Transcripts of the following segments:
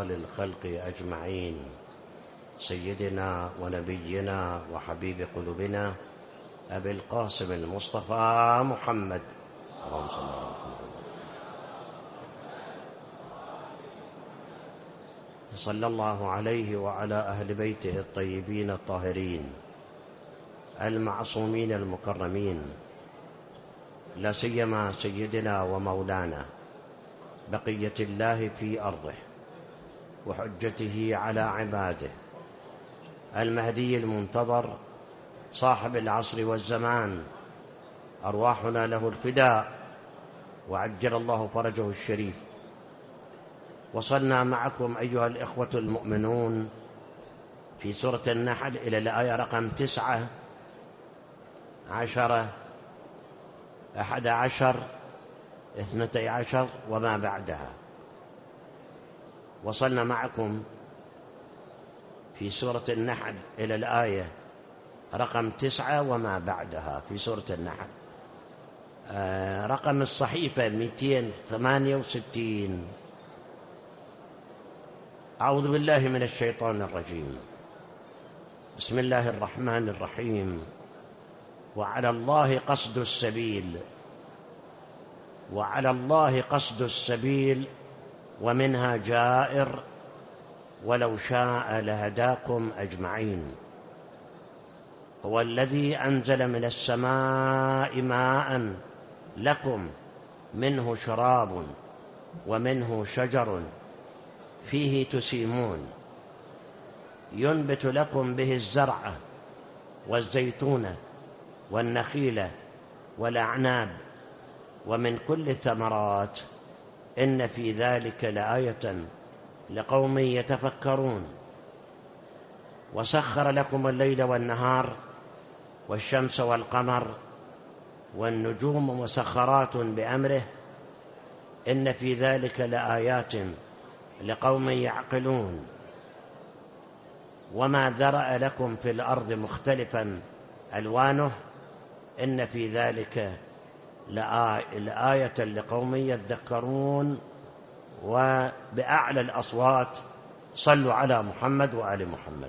للخلق أجمعين، سيدنا ونبينا وحبيب قلوبنا أبي القاسم المصطفى محمد، اللهم صل على محمد. صلى الله عليه وعلى أهل بيته الطيبين الطاهرين المعصومين المكرمين، لا سيما سيدنا ومولانا بقية الله في أرضه وحجته على عباده، المهدي المنتظر صاحب العصر والزمان، أرواحنا له الفداء وعجل الله فرجه الشريف. وصلنا معكم أيها الإخوة المؤمنون في سورة النحل إلى الآية رقم 9 10 11 12 وما بعدها. وصلنا معكم في سورة النحل إلى الآية رقم 9 وما بعدها في سورة النحل، رقم الصحيفة 268. أعوذ بالله من الشيطان الرجيم. بسم الله الرحمن الرحيم. وعلى الله قصد السبيل، وعلى الله قصد السبيل ومنها جائر ولو شاء لهداكم أجمعين. هو الذي أنزل من السماء ماء لكم منه شراب ومنه شجر فيه تسيمون، ينبت لكم به الزرع والزيتون والنخيل والأعناب ومن كل الثمرات، إن في ذلك لآية لقوم يتفكرون. وسخر لكم الليل والنهار والشمس والقمر والنجوم مسخرات بأمره، إن في ذلك لآيات لقوم يعقلون. وما ذرأ لكم في الأرض مختلفا ألوانه، إن في ذلك لآية لقوم يذكرون. وبأعلى الأصوات صلوا على محمد وآل محمد.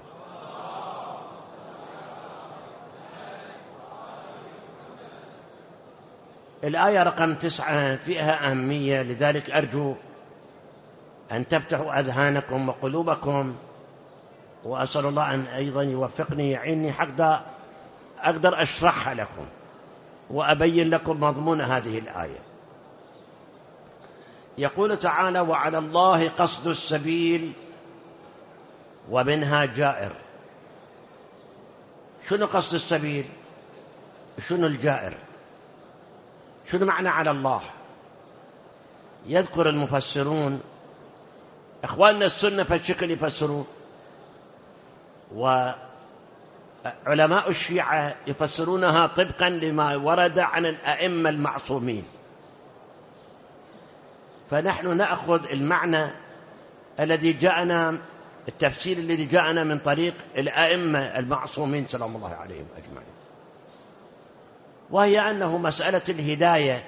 الآية رقم 9 فيها أهمية، لذلك أرجو أن تفتحوا أذهانكم وقلوبكم، وأسأل الله أن أيضا يوفقني يعيني حتى أقدر أشرحها لكم وأبين لكم مضمون هذه الآية. يقول تعالى: وعلى الله قصد السبيل ومنها جائر. شنو قصد السبيل؟ شنو الجائر؟ شنو معنى على الله؟ يذكر المفسرون، إخواننا السنة فالشكل يفسرون، وعلماء الشيعة يفسرونها طبقا لما ورد عن الأئمة المعصومين. فنحن نأخذ المعنى الذي جاءنا، التفسير الذي جاءنا من طريق الأئمة المعصومين سلام الله عليهم أجمعين، وهي أنه مسألة الهداية.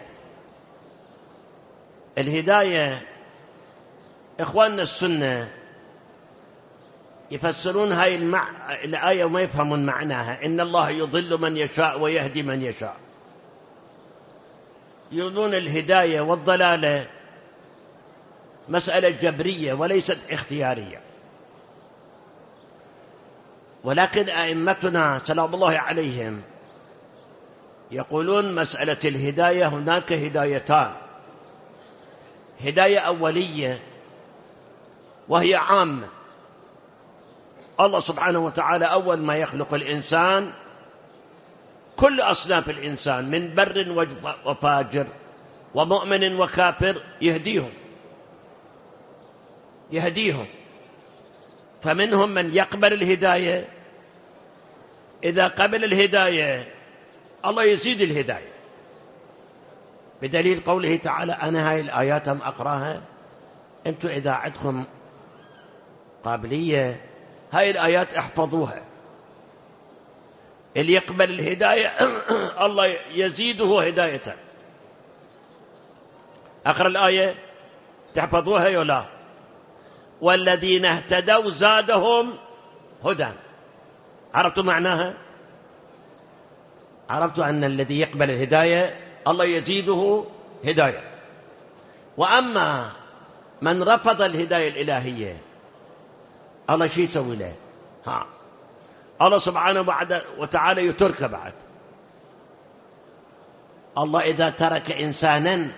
الهداية إخواننا السنة يفسرون هاي الآية وما يفهمون معناها. إن الله يضل من يشاء ويهدي من يشاء. يظنون الهداية والضلالة مسألة جبرية وليست اختيارية، ولكن أئمتنا سلام الله عليهم يقولون مسألة الهداية هناك هدايتان: هداية أولية وهي عامة. الله سبحانه وتعالى أول ما يخلق الإنسان كل أصناف الإنسان من بر وفاجر ومؤمن وكافر يهديهم. فمنهم من يقبل الهداية، إذا قبل الهداية الله يزيد الهداية، بدليل قوله تعالى: أنا هاي الآيات هم أقراها، أنتم إذا عندكم قابلية هاي الآيات احفظوها. اللي يقبل الهداية الله يزيده هداية. أقرأ الآية تحفظوها ولا؟ والذين اهتدوا زادهم هدى. عرفتوا معناها؟ عرفتوا أن الذي يقبل الهداية الله يزيده هداية. وأما من رفض الهداية الإلهية الله شو يسوي له؟ الله سبحانه وتعالى يتركه بعد. الله إذا ترك إنسانا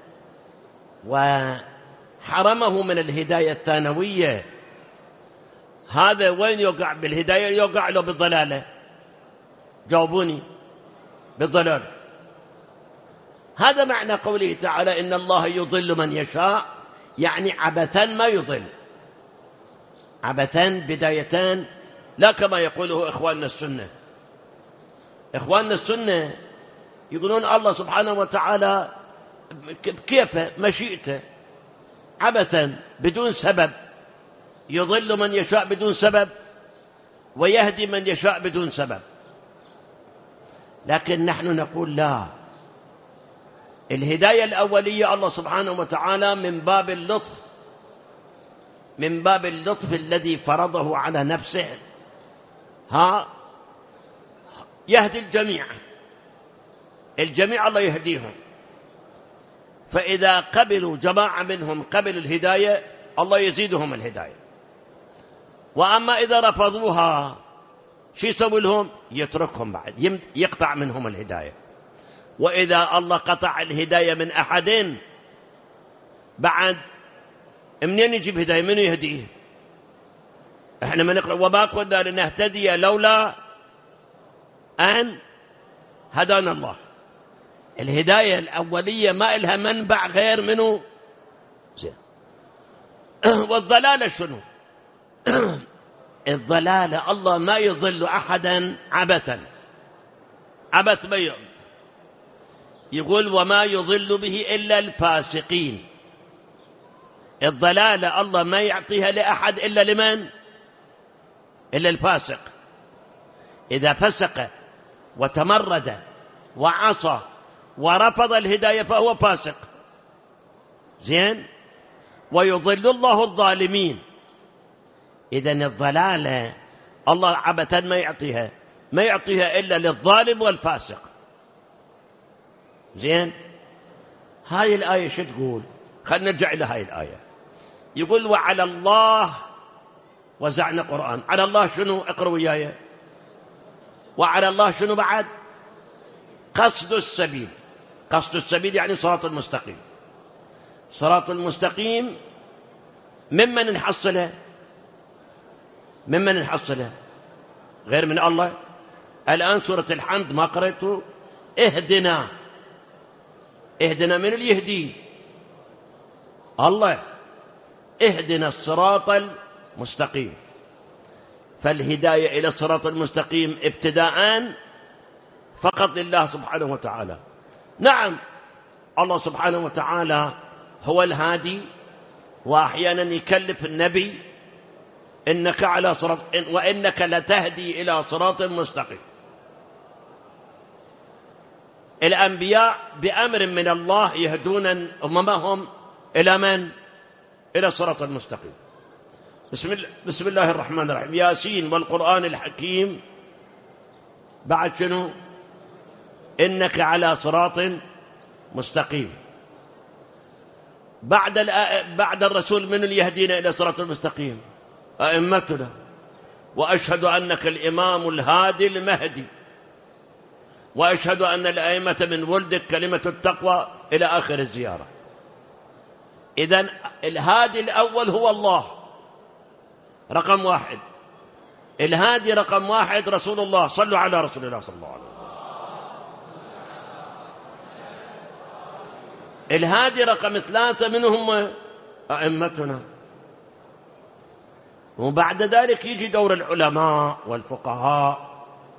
وحرمه من الهداية الثانوية، هذا وين يقع بالهداية؟ يقع له بالضلالة. جاوبوني. بالضلالة. هذا معنى قوله تعالى إن الله يضل من يشاء، يعني عبثا ما يضل، عبثا بدايتان، لا كما يقوله إخواننا السنة. إخواننا السنة يقولون الله سبحانه وتعالى كيف مشيئته عبثا بدون سبب، يضل من يشاء بدون سبب ويهدي من يشاء بدون سبب. لكن نحن نقول لا، الهداية الأولية الله سبحانه وتعالى من باب اللطف، من باب اللطف الذي فرضه على نفسه، يهدي الجميع، الجميع الله يهديهم. فإذا قبلوا جماعة منهم قبلوا الهداية الله يزيدهم الهداية. وأما إذا رفضوها شو يسوي لهم؟ يتركهم بعد، يقطع منهم الهداية. وإذا الله قطع الهداية من أحد بعد منين يجيب هداية؟ منو يهديه؟ احنا ما نقرأ وما كنا لنهتدي لولا أن هدانا الله. الهداية الأولية ما إلها منبع غير منه. والضلالة شنو؟ الضلالة الله ما يضل أحدا عبثا، عبث ما يقول وما يضل به إلا الفاسقين. الضلالة الله ما يعطيها لأحد إلا لمن؟ إلا الفاسق. إذا فسق وتمرد وعصى ورفض الهداية فهو فاسق. زين؟ ويضل الله الظالمين. إذن الضلالة الله عبثا ما يعطيها، ما يعطيها إلا للظالم والفاسق. زين؟ هاي الآية شو تقول؟ خلنا نرجع إلى هاي الآية. يقول وعلى الله، وزعنا قرآن، على الله شنو؟ اقرأوا وياي. وعلى الله شنو بعد؟ قصد السبيل. قصد السبيل يعني صراط المستقيم. صراط المستقيم ممن نحصله؟ ممن نحصله؟ غير من الله. الآن سورة الحمد ما قرأتوا اهدنا، اهدنا من اللي يهدي؟ الله. اهدنا الصراط المستقيم. فالهداية إلى الصراط المستقيم ابتداء فقط لله سبحانه وتعالى. نعم الله سبحانه وتعالى هو الهادي، وأحيانا يكلف النبي إنك على صراط، وإنك لتهدي إلى صراط مستقيم. الأنبياء بأمر من الله يهدون أممهم إلى من؟ إلى الصراط المستقيم. بسم الله الرحمن الرحيم. ياسين والقرآن الحكيم. بعد شنو؟ إنك على صراط مستقيم. بعد الرسول من اللي يهدينا إلى صراط المستقيم؟ أئمتنا. وأشهد أنك الإمام الهادي المهدي، وأشهد أن الأئمة من ولدك كلمة التقوى إلى آخر الزيارة. إذن الهادي الأول هو الله رقم واحد. الهادي رقم واحد رسول الله. صلوا على رسول الله صلى الله عليه وسلم. الهادي رقم ثلاثة منهم أئمتنا. وبعد ذلك يجي دور العلماء والفقهاء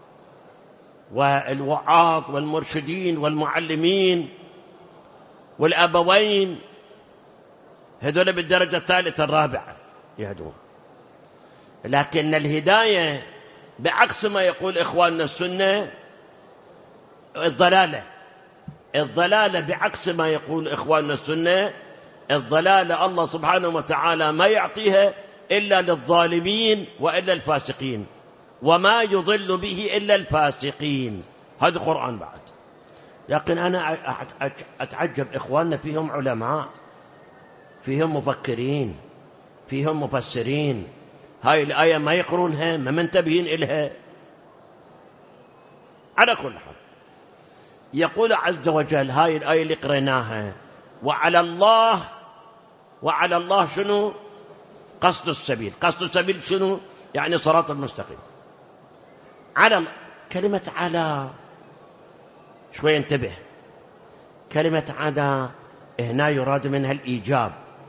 والوعاظ والمرشدين والمعلمين والأبوين، هذول بالدرجة الثالثة الرابعة يهدون. لكن الهداية بعكس ما يقول إخواننا السنة الضلالة. الضلالة بعكس ما يقول إخواننا السنة الضلالة الله سبحانه وتعالى ما يعطيها إلا للظالمين وإلا الفاسقين، وما يضل به إلا الفاسقين. هذا قرآن بعد. لكن أنا أتعجب إخواننا فيهم علماء، فيهم مفكرين، فيهم مفسرين، هاي الآية ما يقرونها، ما منتبهين إلها. على كل حال يقول عز وجل هاي الآية اللي قريناها وعلى الله شنو؟ قصد السبيل. قصد السبيل شنو؟ يعني صراط المستقيم. على كلمة على شوي انتبه، كلمة على هنا يراد منها الإيجاب.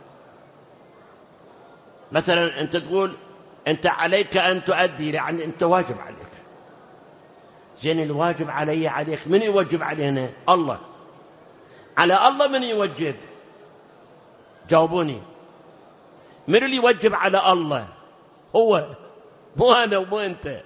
مثلا أنت تقول أنت عليك أن تؤدي، يعني أنت واجب عليك. زين الواجب عليك، من يوجب علينا؟ الله. على الله من يوجب؟ جاوبوني، من اللي يوجب على الله؟ هو، مو أنا ومو أنت.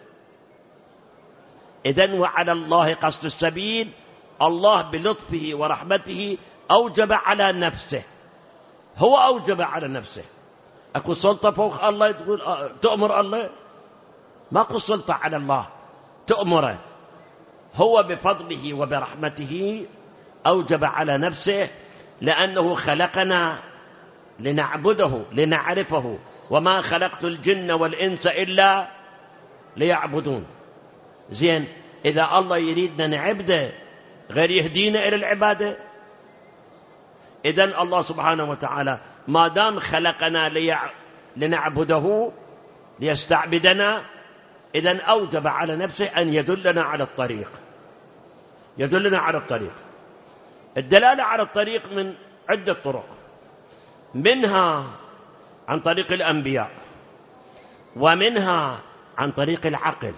إذن وعلى الله قصد السبيل، الله بلطفه ورحمته أوجب على نفسه، هو أوجب على نفسه. أكو سلطة فوق الله تقول تؤمر الله؟ ماكو سلطة على الله تؤمره، هو بفضله وبرحمته أوجب على نفسه، لأنه خلقنا لنعبده لنعرفه، وما خلقت الجن والإنس إلا ليعبدون. زين إذا الله يريدنا نعبده غير يهدينا إلى العبادة؟ إذن الله سبحانه وتعالى ما دام خلقنا لنعبده ليستعبدنا، إذن أوجب على نفسه أن يدلنا على الطريق، يدلنا على الطريق. الدلالة على الطريق من عدة طرق، منها عن طريق الأنبياء، ومنها عن طريق العقل.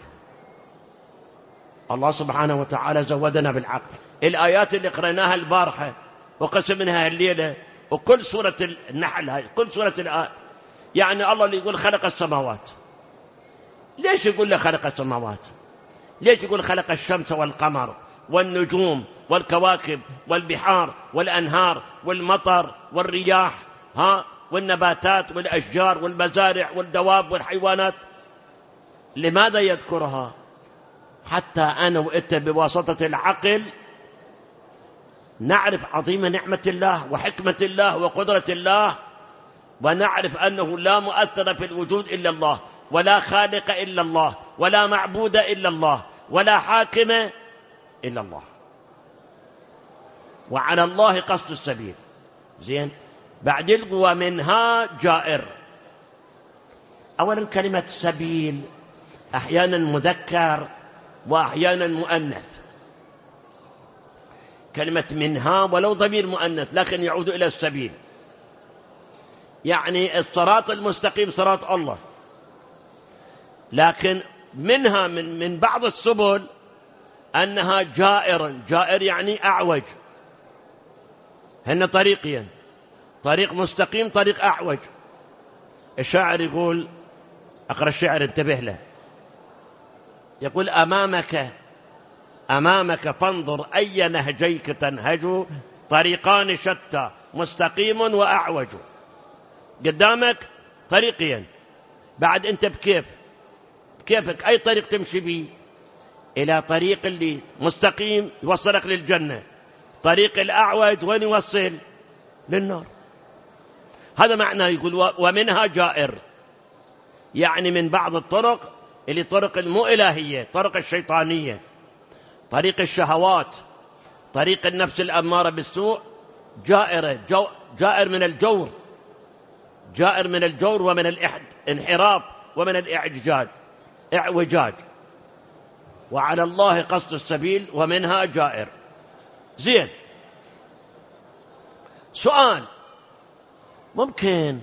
الله سبحانه وتعالى زودنا بالعقل. الآيات اللي قرأناها البارحة وقسم منها الليلة وكل سورة النحل، هاي كل سورة الآية، يعني الله اللي يقول خلق السماوات، ليش يقول له خلق السماوات؟ ليش يقول خلق الشمس والقمر والنجوم والكواكب والبحار والأنهار والمطر والرياح والنباتات والأشجار والمزارع والدواب والحيوانات؟ لماذا يذكرها؟ حتى أنا وإنت بواسطة العقل نعرف عظيم نعمة الله وحكمة الله وقدرة الله، ونعرف أنه لا مؤثر في الوجود إلا الله، ولا خالق إلا الله، ولا معبود إلا الله، ولا حاكم إلا الله. وعلى الله قصد السبيل. زين بعد ومنها جائر. أولا كلمة سبيل أحيانا مذكر وأحيانا مؤنث. كلمة منها ولو ضمير مؤنث لكن يعود إلى السبيل، يعني الصراط المستقيم صراط الله، لكن منها من بعض السبل أنها جائر. جائر يعني أعوج. هن طريقين، طريق مستقيم طريق أعوج. الشاعر يقول، أقرأ الشعر انتبه له، يقول أمامك فانظر أي نهجيك تنهج، طريقان شتى مستقيم وأعوج. قدامك طريقين، بعد أنت بكيفك أي طريق تمشي به؟ إلى طريق اللي مستقيم يوصلك للجنة، طريق الأعوج وين يوصل؟ للنار. هذا معنى يقول ومنها جائر، يعني من بعض الطرق اللي طرق المو إلهية، طرق الشيطانية، طريق الشهوات، طريق النفس الأمارة بالسوء، جائر من الجور، جائر من الجور ومن الانحراف ومن اعوجاج. وعلى الله قصد السبيل ومنها جائر. زين، سؤال، ممكن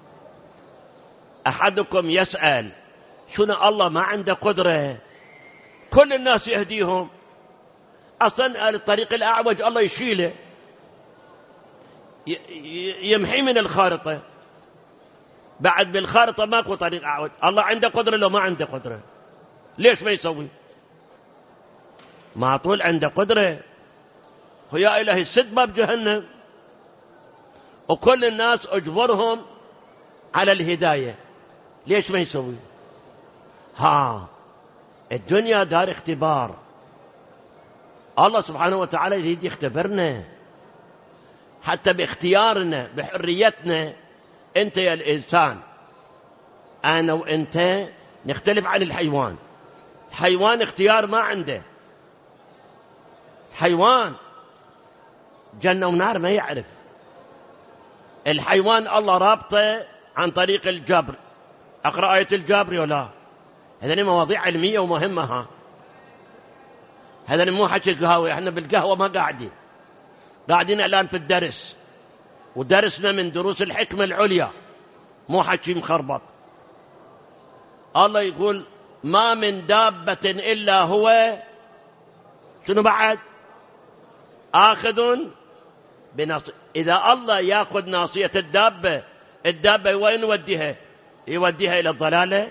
أحدكم يسأل شنو الله ما عنده قدرة كل الناس يهديهم؟ أصلا الطريق الأعوج الله يشيله، يمحي من الخارطة، بعد بالخارطة ماكو طريق أعوج. الله عنده قدرة لو ما عنده قدرة؟ ليش ما يسوي؟ ما طول عنده قدرة. يا إلهي السد باب جهنم، وكل الناس أجبرهم على الهداية، ليش ما يسوي؟ الدنيا دار اختبار، الله سبحانه وتعالى يريد يختبرنا حتى باختيارنا بحريتنا. أنت يا الإنسان، أنا وأنت نختلف عن الحيوان. الحيوان اختيار ما عنده، حيوان جنة ونار ما يعرف. الحيوان الله رابطه عن طريق الجبر. أقرأ آية الجبر ولا؟ هذه مواضيع علمية ومهمة. هذا مو حكي قهوة، احنا بالقهوة ما قاعدين الآن في الدرس، ودرسنا من دروس الحكمة العليا، مو حكي مخربط. الله يقول ما من دابة إلا هو شنو بعد؟ آخذ بناصية. إذا الله يأخذ ناصية الدابة وين يوديها إلى الضلالة.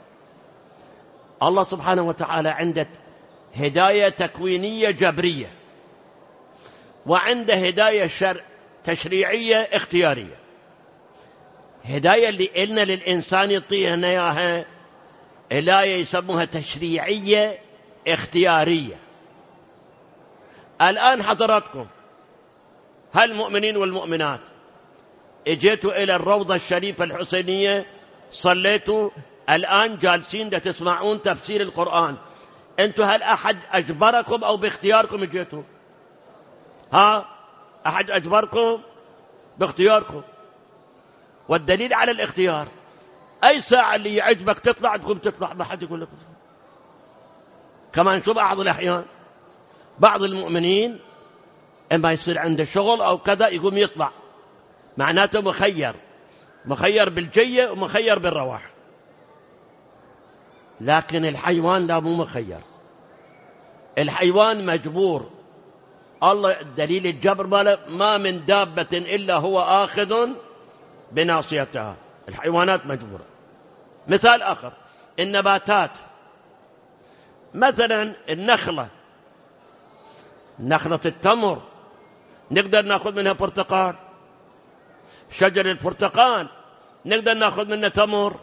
الله سبحانه وتعالى عنده هداية تكوينية جبرية، وعنده هداية تشريعية اختيارية. هداية اللي قلنا للإنسان يعطينا إياها الآية يسموها تشريعية اختيارية. الآن حضراتكم هالمؤمنين والمؤمنات اجيتوا إلى الروضة الشريفة الحسينية، صليتوا، الآن جالسين تسمعون تفسير القرآن. أنتوا هل أحد أجبركم أو باختياركم اجيتوا؟ أحد أجبركم؟ باختياركم. والدليل على الاختيار أي ساعة اللي يعجبك تطلع تقوم تطلع، ما حد يقول لك. كمان شو بعض الأحيان بعض المؤمنين إما يصير عنده شغل أو كذا يقوم يطلع، معناته مخير بالجية ومخير بالرواح. لكن الحيوان لا، مو مخير، الحيوان مجبور. الله دليل الجبر ماله ما من دابة إلا هو آخذ بناصيتها. الحيوانات مجبورة. مثال آخر النباتات، مثلا نخلة التمر نقدر ناخذ منها برتقال، شجر البرتقال نقدر ناخذ منه تمر؟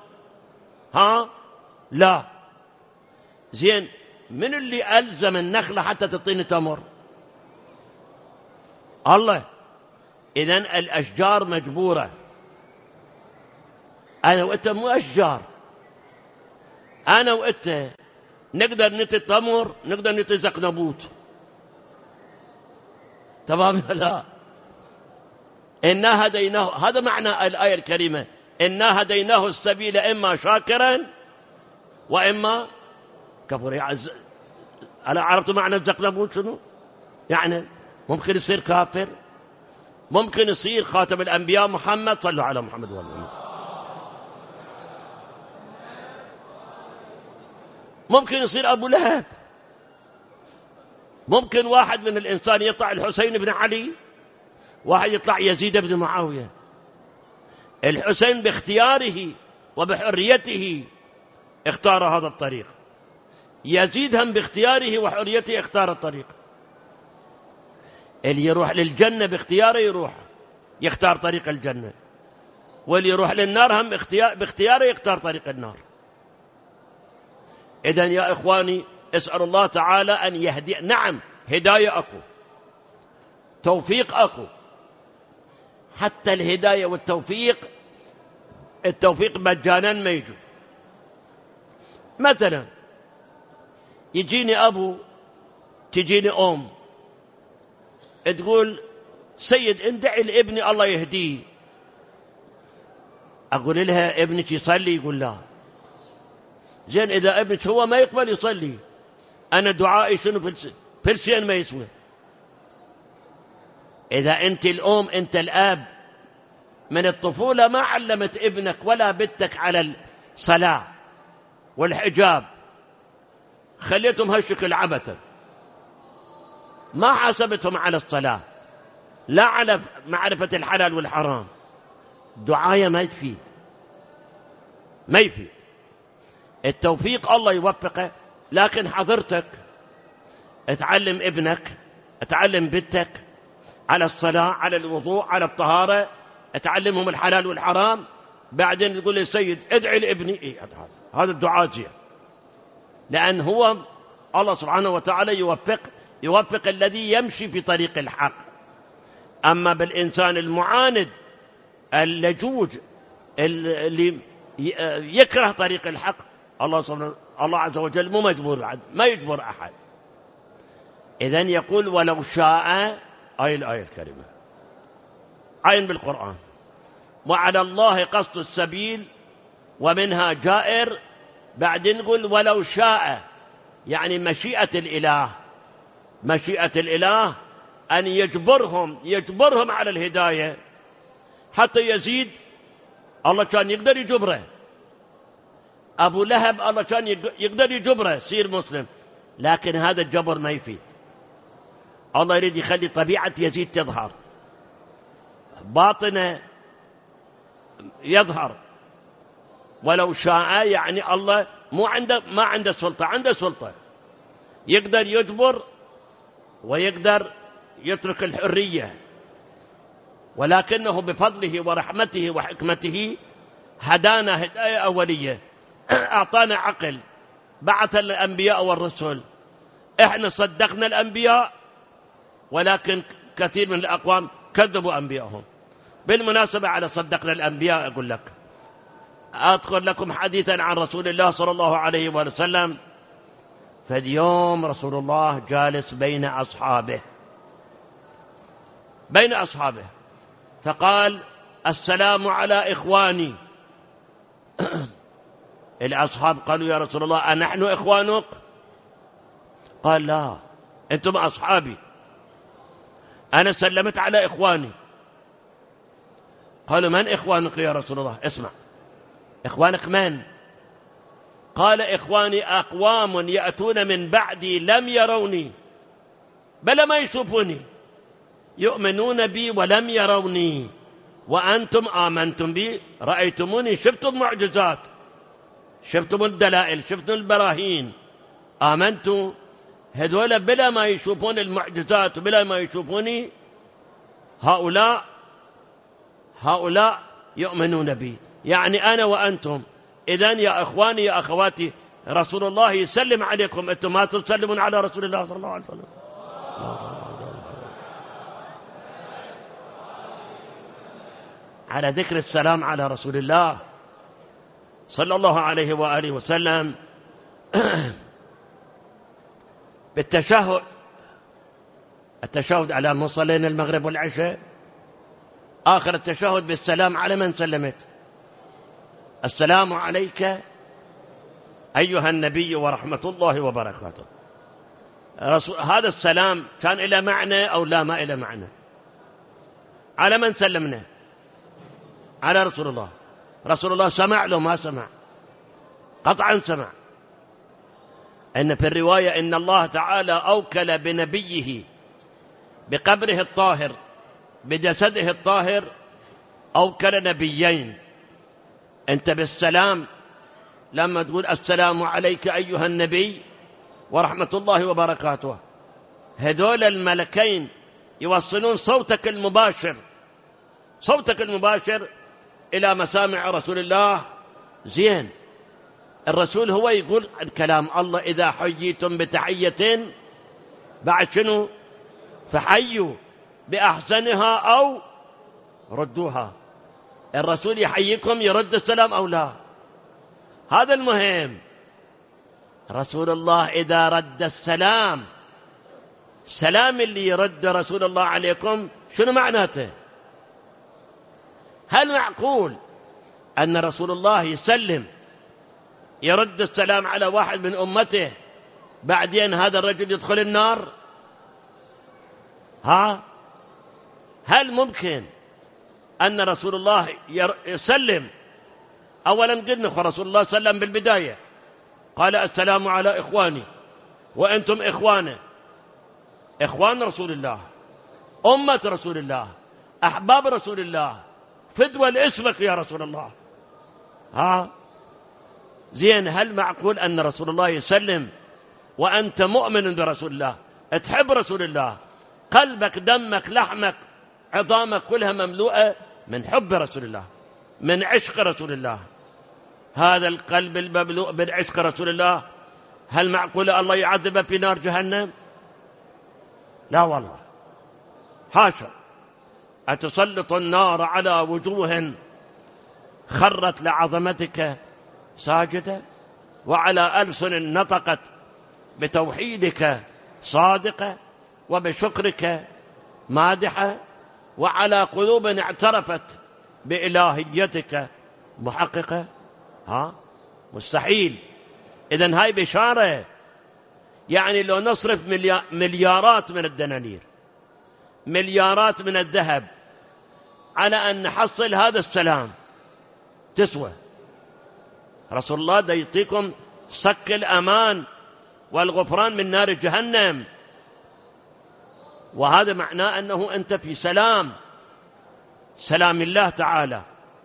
لا. زين، من اللي ألزم النخلة حتى تعطيني تمر؟ الله. إذن الأشجار مجبورة. أنا وأنت مو أشجار، أنا وأنت نقدر نتي تمر، نقدر نتي زقنبوت، تمام؟ لا. إنا هديناه، هذا معنى الآية الكريمة، إنا هديناه السبيل إما شاكرا وإما كفور. أنا عرفت معنى الزقنبوت شنو؟ يعني ممكن يصير كافر، ممكن يصير خاتم الأنبياء محمد، صلوا على محمد وعلى آله، ممكن يصير أبو لهب، ممكن واحد من الإنسان يطلع الحسين بن علي، واحد يطلع يزيد بن معاوية. الحسين باختياره وبحريته اختار هذا الطريق، يزيد هم باختياره وحريته اختار الطريق. اللي يروح للجنة باختياره يختار طريق الجنة، واللي يروح للنار هم باختياره يختار طريق النار. إذن يا إخواني اسأل الله تعالى أن يهدي. نعم، هداية أكو، توفيق أكو. حتى الهداية والتوفيق، التوفيق مجانا ما يجو. مثلا يجيني أبو، تجيني أم، تقول سيد ادعي لابني الله يهديه. أقول لها ابنك يصلي؟ يقول لا. زين، إذا ابنك هو ما يقبل يصلي، أنا دعائي شنو؟ فرسين ما يسوي. إذا أنت الأم أنت الأب من الطفولة ما علمت ابنك ولا بنتك على الصلاة والحجاب، خليتهم هالشكل عبثا، ما حاسبتهم على الصلاة، لا على معرفة الحلال والحرام، دعاية ما يفيد. التوفيق الله يوفقه، لكن حضرتك اتعلم ابنك، اتعلم بنتك على الصلاة، على الوضوء، على الطهارة، تعلمهم الحلال والحرام، بعدين تقول لي سيد ادعي لابني. إيه هذا الدعاء زين، لأن هو الله سبحانه وتعالى يوفق الذي يمشي في طريق الحق. أما بالإنسان المعاند اللجوج اللي يكره طريق الحق، الله عز وجل مو مجبور بعد، ما يجبر أحد. إذن يقول ولو شاء، أي الآية الكريمة عين بالقرآن، وعلى الله قصد السبيل ومنها جائر. بعدين نقول ولو شاء، يعني مشيئة الإله، مشيئة الإله أن يجبرهم على الهداية. حتى يزيد الله كان يقدر يجبره، أبو لهب الله كان يقدر يجبره سير مسلم، لكن هذا الجبر ما يفيد. الله يريد يخلي طبيعة يزيد تظهر، باطنه يظهر. ولو شاء يعني الله ما عنده سلطة، عنده سلطة، يقدر يجبر ويقدر يترك الحرية، ولكنه بفضله ورحمته وحكمته هدانا هداية أولية، أعطانا عقل، بعث الأنبياء والرسل. إحنا صدقنا الأنبياء، ولكن كثير من الأقوام كذبوا أنبيائهم. بالمناسبة على صدقنا الأنبياء أقول لك، أذكر لكم حديثا عن رسول الله صلى الله عليه وسلم. فاليوم رسول الله جالس بين أصحابه فقال السلام على إخواني. الأصحاب قالوا يا رسول الله أنحن إخوانك؟ قال لا، أنتم أصحابي، أنا سلمت على إخواني. قالوا من إخوانك يا رسول الله؟ اسمع، إخوانك من؟ قال إخواني أقوام يأتون من بعدي لم يروني، بل ما يشوفوني، يؤمنون بي ولم يروني، وأنتم آمنتم بي، رأيتموني، شفتم معجزات، شفتم الدلائل، شفتم البراهين، آمنتم. هذول بلا ما يشوفون المعجزات وبلا ما يشوفوني، هؤلاء يؤمنون بي، يعني أنا وأنتم. إذن يا إخواني يا أخواتي، رسول الله يسلم عليكم، أنتم ما تسلمون على رسول الله صلى الله عليه وسلم. على ذكر السلام على رسول الله صلى الله عليه وآله وسلم. التشهد على مصلين المغرب والعشاء، آخر التشهد بالسلام على من سلمت. السلام عليك أيها النبي ورحمة الله وبركاته. هذا السلام كان إلى معنى أو لا ما إلى معنى؟ على من سلمنا؟ على رسول الله. رسول الله سمع له ما سمع؟ قطعا سمع. إن في الرواية إن الله تعالى أوكل بنبيه بقبره الطاهر بجسده الطاهر، أوكل نبيين. أنت بالسلام لما تقول السلام عليك أيها النبي ورحمة الله وبركاته، هذول الملكين يوصلون صوتك المباشر إلى مسامع رسول الله. زين، الرسول هو يقول الكلام الله إذا حييتم بتحية بعد شنو؟ فحيوا بأحسنها أو ردوها. الرسول يحييكم يرد السلام أو لا؟ هذا المهم. رسول الله إذا رد السلام اللي يرد رسول الله عليكم شنو معناته؟ هل معقول أن رسول الله يسلم يرد السلام على واحد من أمته بعدين هذا الرجل يدخل النار؟ هل ممكن أن رسول الله يسلم؟ أولا قلنا رسول الله سلم بالبداية، قال السلام على إخواني وأنتم إخوانه، إخوان رسول الله، أمة رسول الله، أحباب رسول الله، فدوى لاسمك يا رسول الله. زين، هل معقول أن رسول الله يسلم وأنت مؤمن برسول الله، تحب رسول الله، قلبك دمك لحمك عظامك كلها مملوءة من حب رسول الله، من عشق رسول الله. هذا القلب المملوء من عشق رسول الله، هل معقول الله يعذبه في نار جهنم؟ لا والله، حاشا. أتسلط النار على وجوه خرت لعظمتك ساجدة، وعلى ألسن نطقت بتوحيدك صادقة، وبشكرك مادحة، وعلى قلوب اعترفت بإلهيتك محققة؟ مستحيل. إذن هاي بشارة. يعني لو نصرف مليارات من الدنانير، مليارات من الذهب على أن نحصل هذا السلام، تسوى. رسول الله دا يعطيكم صك الأمان والغفران من نار جهنم، وهذا معناه أنه أنت في سلام الله تعالى.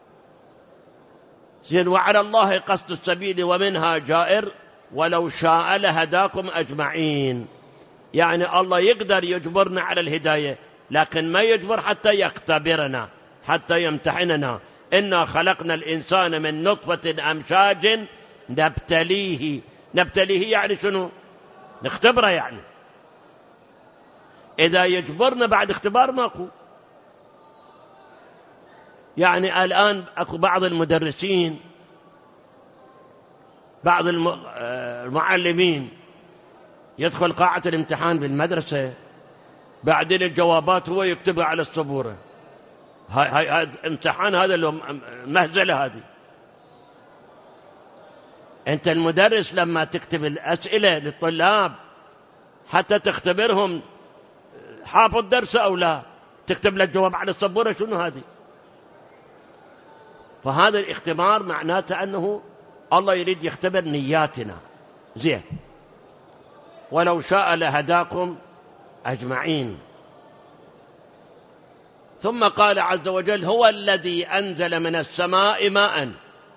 زين. وعلى الله قصد السبيل ومنها جائر ولو شاء لهداكم أجمعين. يعني الله يقدر يجبرنا على الهداية، لكن ما يجبر حتى يختبرنا، حتى يمتحننا. إنا خلقنا الإنسان من نطفة أمشاج نبتليه. نبتليه يعني شنو؟ نختبره. يعني إذا يجبرنا بعد اختبار ماكو. يعني الآن أكو بعض المدرسين، بعض المعلمين يدخل قاعة الامتحان بالمدرسة، بعدين الجوابات هو يكتبها على السبورة. هاي امتحان، هذا المهزلة هذه. أنت المدرس لما تكتب الأسئلة للطلاب حتى تختبرهم حافظ الدرس أو لا، تكتب له الجواب على السبورة، شنو هذه؟ فهذا الاختبار معناته أنه الله يريد يختبر نياتنا. زين. ولو شاء لهداكم أجمعين. ثم قال عز وجل: هو الذي أنزل من السماء ماء.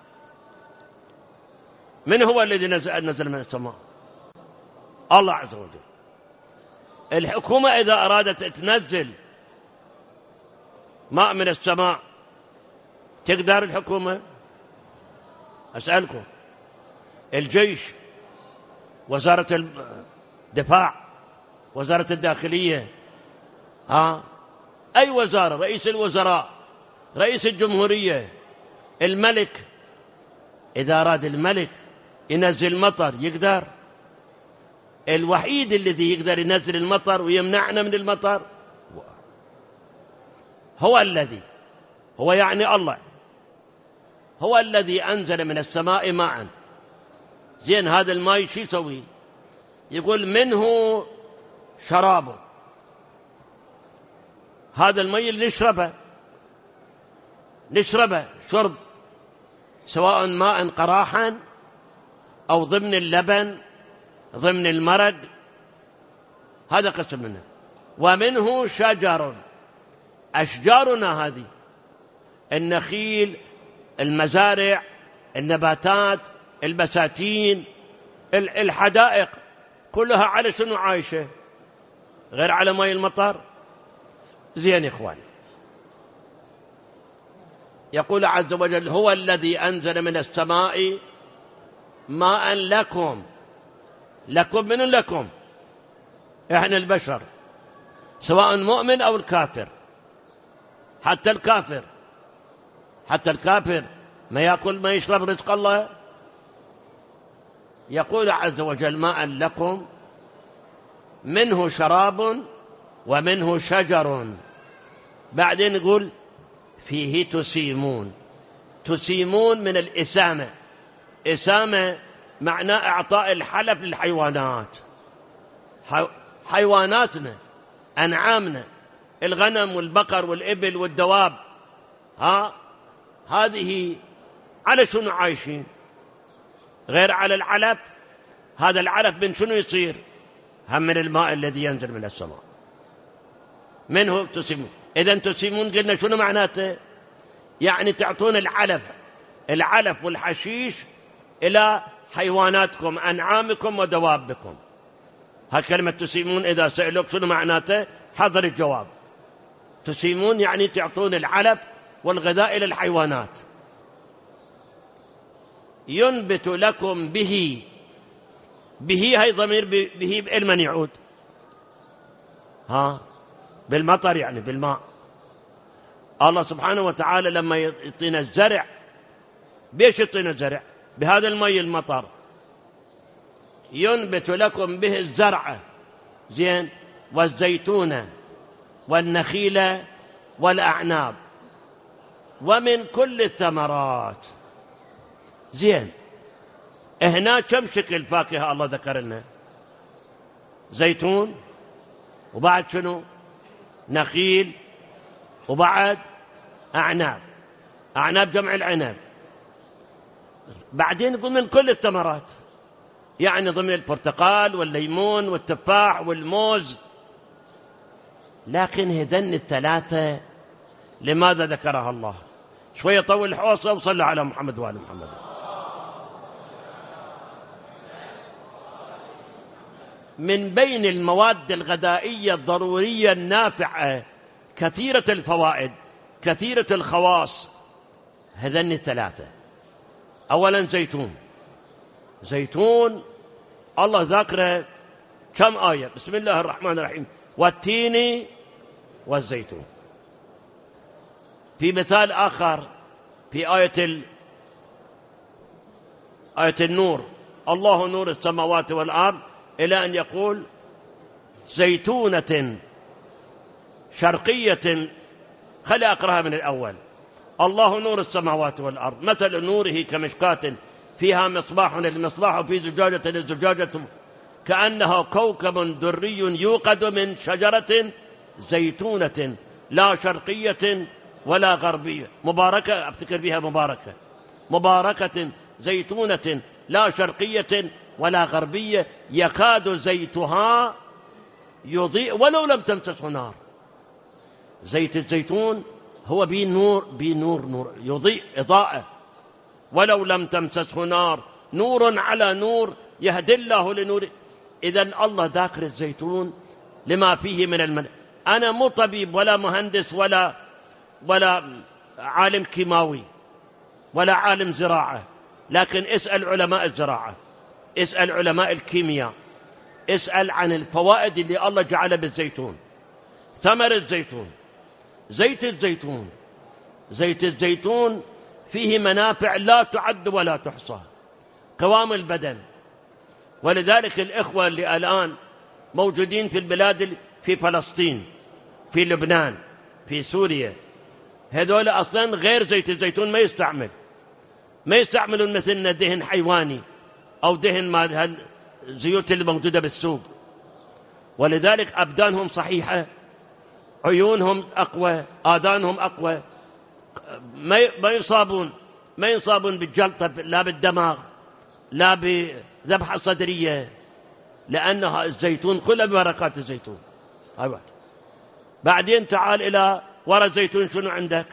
من هو الذي نزل من السماء؟ الله عز وجل. الحكومة إذا أرادت تنزل ماء من السماء تقدر الحكومة؟ أسألكم. الجيش، وزارة الدفاع، وزارة الداخلية، أي وزارة، رئيس الوزراء، رئيس الجمهورية، الملك، إذا أراد الملك ينزل مطر يقدر؟ الوحيد الذي يقدر ينزل المطر ويمنعنا من المطر هو الذي، هو يعني الله، هو الذي أنزل من السماء ماء. زين. هذا الماء شو يسوي؟ يقول منه شرابه. هذا الماء اللي نشربه شرب، سواء ماء قراحا أو ضمن اللبن، ضمن المرق، هذا قسم منه. ومنه شجر. أشجارنا هذه، النخيل، المزارع، النباتات، البساتين، الحدائق، كلها على شنو عايشة؟ غير على ماء المطر. زين يا إخواني. يقول عز وجل: هو الذي أنزل من السماء ماء لكم. لكم من لكم؟ إحنا البشر، سواء مؤمن أو الكافر. حتى الكافر ما يأكل ما يشرب رزق الله. يقول عز وجل: ماء لكم منه شراب ومنه شجر. بعدين يقول: فيه تسيمون. تسيمون من الإسامة. إسامة معناه إعطاء الحلف للحيوانات. حيواناتنا، أنعامنا، الغنم والبقر والإبل والدواب، هذه على شنو عايشين؟ غير على العلف. هذا العلف من شنو يصير؟ هم من الماء الذي ينزل من السماء. منه تسيمون. إذن تسيمون قلنا شنو معناته؟ يعني تعطون العلف والحشيش إلى حيواناتكم، أنعامكم ودوابكم. هالكلمة تسيمون إذا سألوك شنو معناته حضر الجواب. تسيمون يعني تعطون العلف والغذاء للحيوانات. ينبت لكم به، به هي ضمير به بإلمن يعود؟ بالمطر، يعني بالماء. الله سبحانه وتعالى لما يعطينا الزرع، بيش يعطينا الزرع؟ بهذا المي المطر. ينبت لكم به الزرع، زين، والزيتون والنخيل والأعناب ومن كل الثمرات. زين، هنا كم شكل فاكهة الله ذكر لنا؟ زيتون، وبعد شنو؟ نخيل، وبعد أعناب. أعناب جمع العنب. بعدين يقول من كل الثمرات، يعني ضمن البرتقال والليمون والتفاح والموز. لكن هذن الثلاثة لماذا ذكرها الله؟ شوية طول الحوصة وصلى على محمد وآل محمد. من بين المواد الغذائية الضرورية النافعة كثيرة الفوائد كثيرة الخواص هذن الثلاثة. أولا زيتون. زيتون الله ذكره كم آية؟ بسم الله الرحمن الرحيم: والتين والزيتون. في مثال آخر في آية النور: الله نور السماوات والأرض، إلى أن يقول: زيتونة شرقية. خلي أقرأها من الأول: الله نور السماوات والأرض، مثل نوره كمشكاة فيها مصباح، المصباح في زجاجة، الزجاجة كأنها كوكب دري يوقد من شجرة زيتونة لا شرقية ولا غربية مباركة. أفتكر بها مباركة زيتونة لا شرقية ولا غربية يكاد زيتها يضيء ولو لم تمسسه نار. زيت الزيتون هو بنور يضيء إضاءة ولو لم تمسسه نار، نور على نور يهدي الله لنوره. إذن الله ذاكر الزيتون لما فيه من المنع. أنا مو طبيب ولا مهندس ولا عالم كيماوي ولا عالم زراعة، لكن اسأل علماء الزراعة، اسأل علماء الكيمياء، اسأل عن الفوائد اللي الله جعلها بالزيتون. ثمر الزيتون، زيت الزيتون فيه منافع لا تعد ولا تحصى. قوام البدن. ولذلك الإخوة اللي الآن موجودين في البلاد، في فلسطين، في لبنان، في سوريا، هذول أصلا غير زيت الزيتون ما يستعملون مثلنا دهن حيواني أو دهن مال الزيوت اللي موجودة بالسوق. ولذلك أبدانهم صحيحة، عيونهم أقوى، آذانهم أقوى، ما يصابون بالجلطة لا بالدماغ لا بذبحة صدرية، لأنها الزيتون كلها ببركات الزيتون. أيوة. بعدين تعال إلى ورا الزيتون، شنو عندك؟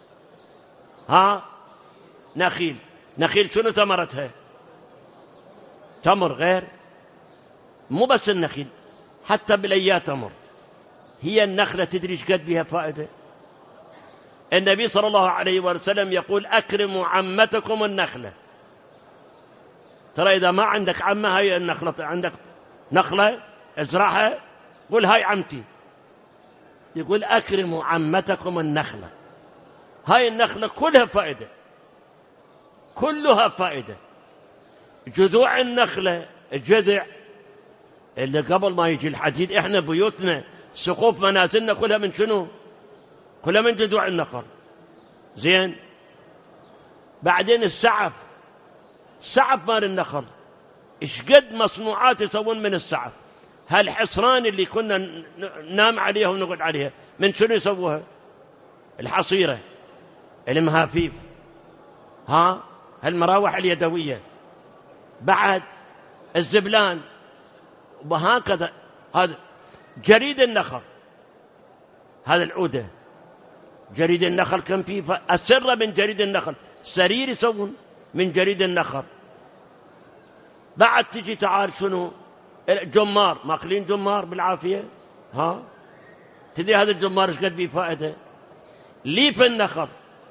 نخيل شنو ثمرتها؟ تمر. غير مو بس النخيل، حتى بالأيات تمر. هي النخلة تدري ايش قد بها فائدة؟ النبي صلى الله عليه وسلم يقول: أكرموا عمتكم النخلة. ترى إذا ما عندك عمة، هاي النخلة، عندك نخلة ازرعها، قل هاي عمتي. يقول: أكرموا عمتكم النخلة. هاي النخلة كلها فائدة، كلها فائدة. جذوع النخلة، الجذع اللي قبل ما يجي الحديد، احنا بيوتنا سقوف منازلنا كلها من شنو؟ كلها من جذوع النخل. زين. بعدين السعف مال النخل، ايش قد مصنوعات يسوون من السعف. هالحصران اللي كنا ننام عليها ونقعد عليها، من شنو يسووها؟ الحصيرة، المهافيف، هالمراوح اليدوية، بعد الزبلان، وهكذا. هذا جريد النخل، هذا العودة، جريد النخل كم فيه السر من جريد النخل. سرير يسوون من جريد النخل. بعد تجي تعال شنو؟ جمار، ماكلين جمار بالعافية. تدري هذا الجمار ايش قد بيه فائدة؟ ليف النخل،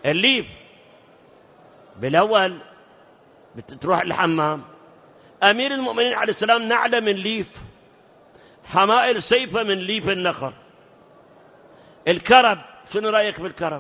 الليف بالأول بتروح الحمام، أمير المؤمنين عليه السلام نعلة من ليف، حمائل سيفة من ليف النخر. الكرب، شنو رأيك بالكرب؟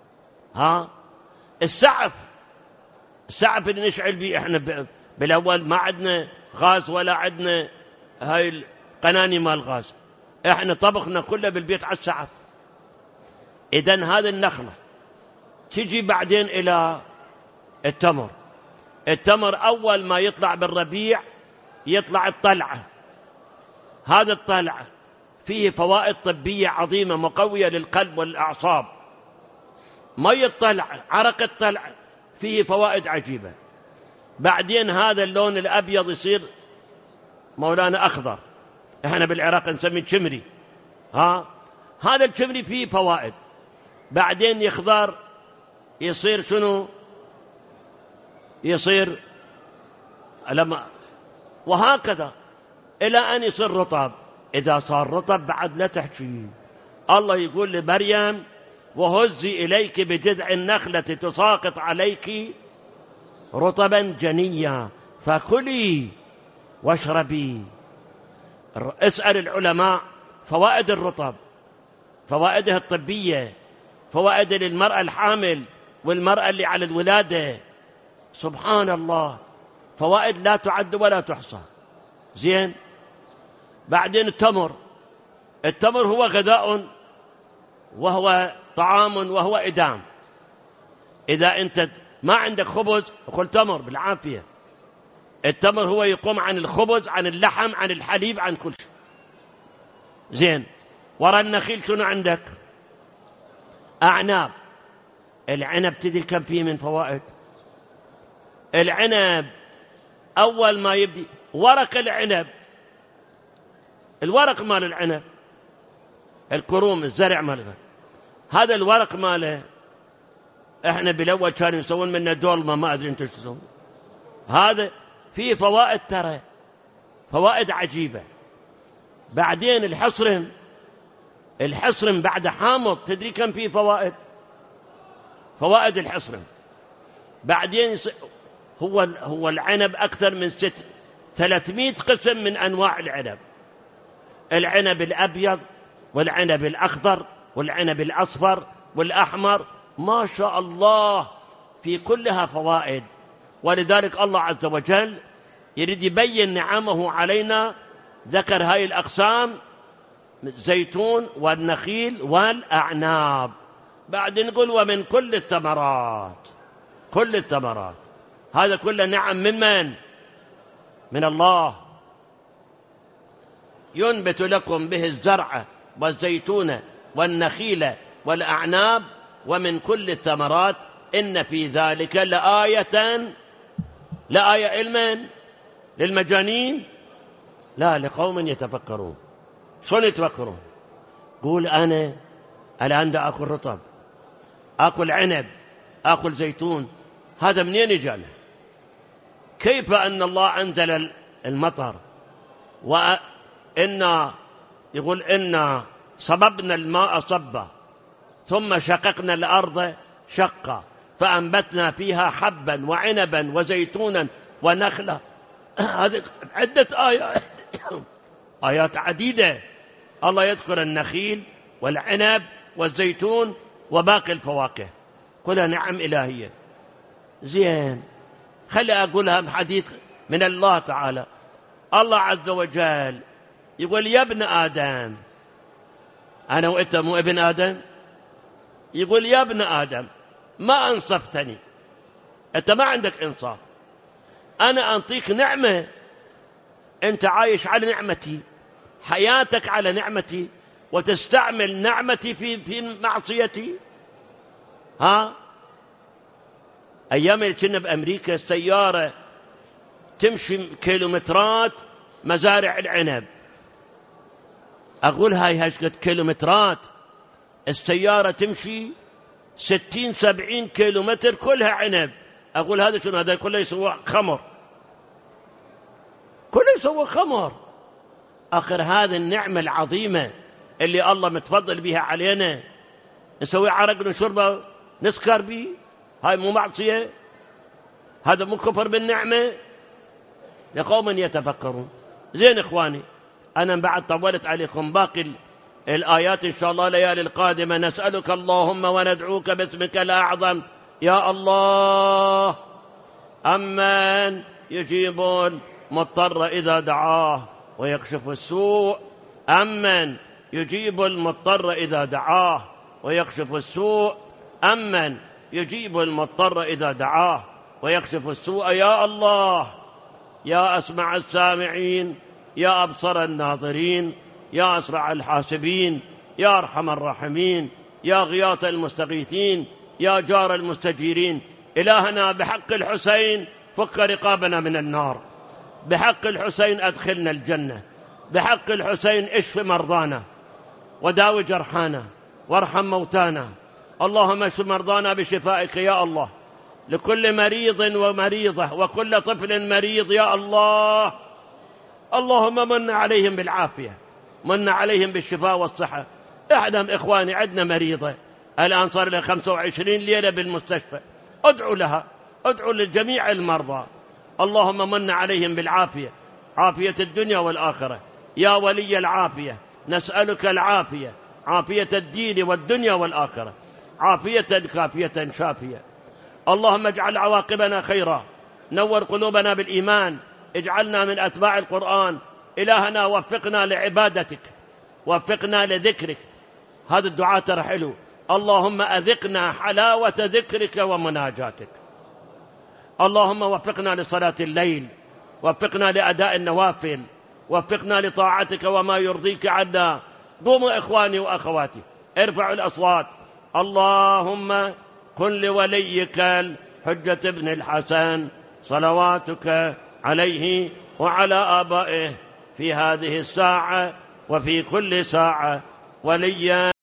السعف اللي نشعل به احنا بالأول ما عندنا غاز ولا عندنا هاي القناني مال غاز، احنا طبخنا كله بالبيت على السعف. إذن هذه النخلة تجي بعدين إلى التمر. التمر أول ما يطلع بالربيع يطلع الطلعة، هذا الطلعة فيه فوائد طبية عظيمة مقوية للقلب والأعصاب. مي الطلعة، عرق الطلعة فيه فوائد عجيبة. بعدين هذا اللون الأبيض يصير مولانا أخضر، احنا بالعراق نسميه شمري. هذا الشمري فيه فوائد. بعدين يخضر يصير شنو؟ يصير لما وهكذا إلى أن يصير رطب. إذا صار رطب بعد لا تحكي. الله يقول لمريم وهزي إليك بجذع النخلة تساقط عليك رطبا جنيا فكلي واشربي. اسأل العلماء فوائد الرطب، فوائده الطبية، فوائد للمرأة الحامل والمرأة اللي على الولادة. سبحان الله، فوائد لا تعد ولا تحصى. زين. بعدين التمر هو غذاء وهو طعام وهو إدام. إذا أنت ما عندك خبز أكل تمر بالعافية. التمر هو يقوم عن الخبز، عن اللحم، عن الحليب، عن كل شيء. زين. وراء النخيل شنو عندك؟ أعناب. العنب تدري كم فيه من فوائد؟ العنب أول ما يبدي ورق العنب، الورق مال العنب، الكروم، الزرع ماله، هذا الورق ماله احنا بالأول كانوا يسوون منه دولمة، ما أدري انتم شو تسوون. هذا فيه فوائد، ترى فوائد عجيبة. بعدين الحصرم بعد حامض، تدري كم فيه فوائد؟ فوائد الحصرم. بعدين هو العنب أكثر من 300 قسم من أنواع العنب. العنب الأبيض والعنب الأخضر والعنب الأصفر والأحمر، ما شاء الله في كلها فوائد. ولذلك الله عز وجل يريد يبين نعمه علينا، ذكر هاي الأقسام: الزيتون والنخيل والأعناب. بعد نقول ومن كل الثمرات. كل الثمرات هذا كله نعم من الله. ينبت لكم به الزرع والزيتون والنخيل والأعناب ومن كل الثمرات إن في ذلك لآية علما للمجانين، لا لقوم يتفكرون. شلون يتفكرون؟ قول أنا الآن دا أكل رطب، أكل عنب، أكل زيتون، هذا منين يجعله؟ كيف أن الله أنزل المطر يقول إنا صببنا الماء صبا ثم شققنا الأرض شقا فأنبتنا فيها حبا وعنبا وزيتونا ونخلا. هذه عدة آيات عديدة. الله يذكر النخيل والعنب والزيتون وباقي الفواكه، كلها نعم إلهية. زين، خلي أقولها بحديث من الله تعالى. الله عز وجل يقول: يا ابن آدم، أنا وإنت مو ابن آدم؟ يقول: يا ابن آدم ما أنصفتني، أنت ما عندك إنصاف. أنا أنطيك نعمة، أنت عايش على نعمتي، حياتك على نعمتي، وتستعمل نعمتي في معصيتي. أيام اللي كنا بأمريكا السيارة تمشي كيلومترات مزارع العنب. أقول هاي هشقد كيلومترات، السيارة تمشي 60-70 كيلومتر كلها عنب. أقول هذا شنو؟ هذا كله يسوى خمر، كله يسوى خمر. آخر هذه النعمة العظيمة اللي الله متفضل بها علينا، نسوي عرق نشربه نسكر به؟ هاي مو معصية؟ هذا مو كفر بالنعمة؟ لقوم يتفكرون. زين إخواني، أنا بعد طولت عليكم، باقي الآيات إن شاء الله ليالي القادمة. نسألك اللهم وندعوك باسمك الأعظم يا الله أمن يجيب المضطر إذا دعاه ويكشف السوء، أمن يجيب المضطر إذا دعاه ويكشف السوء، أمن يجيب المضطر إذا دعاه ويكشف السوء. يا الله، يا أسمع السامعين، يا أبصر الناظرين، يا أسرع الحاسبين، يا أرحم الراحمين، يا غياث المستغيثين، يا جار المستجيرين. إلهنا بحق الحسين فك رقابنا من النار، بحق الحسين أدخلنا الجنة، بحق الحسين اشف مرضانا وداوي جرحانا وارحم موتانا. اللهم اشف مرضانا بشفائك يا الله، لكل مريض ومريضة وكل طفل مريض يا الله. اللهم من عليهم بالعافية، من عليهم بالشفاء والصحة. اعلم إخواني، عندنا مريضة الآن صار لها 25 ليلة بالمستشفى، ادعوا لها، ادعوا لجميع المرضى. اللهم من عليهم بالعافية، عافية الدنيا والآخرة يا ولي العافية. نسألك العافية، عافية الدين والدنيا والآخرة، عافية كافية شافية. اللهم اجعل عواقبنا خيرا، نور قلوبنا بالإيمان، اجعلنا من أتباع القرآن. إلهنا وفقنا لعبادتك، وفقنا لذكرك. هذا الدعاء ترى حلو. اللهم أذقنا حلاوة ذكرك ومناجاتك. اللهم وفقنا لصلاة الليل، وفقنا لأداء النوافل، وفقنا لطاعتك وما يرضيك عنا. قوموا إخواني وأخواتي، ارفعوا الأصوات. اللهم كن لوليك الحجة بن الحسن صلواتك عليه وعلى آبائه في هذه الساعة وفي كل ساعة وليا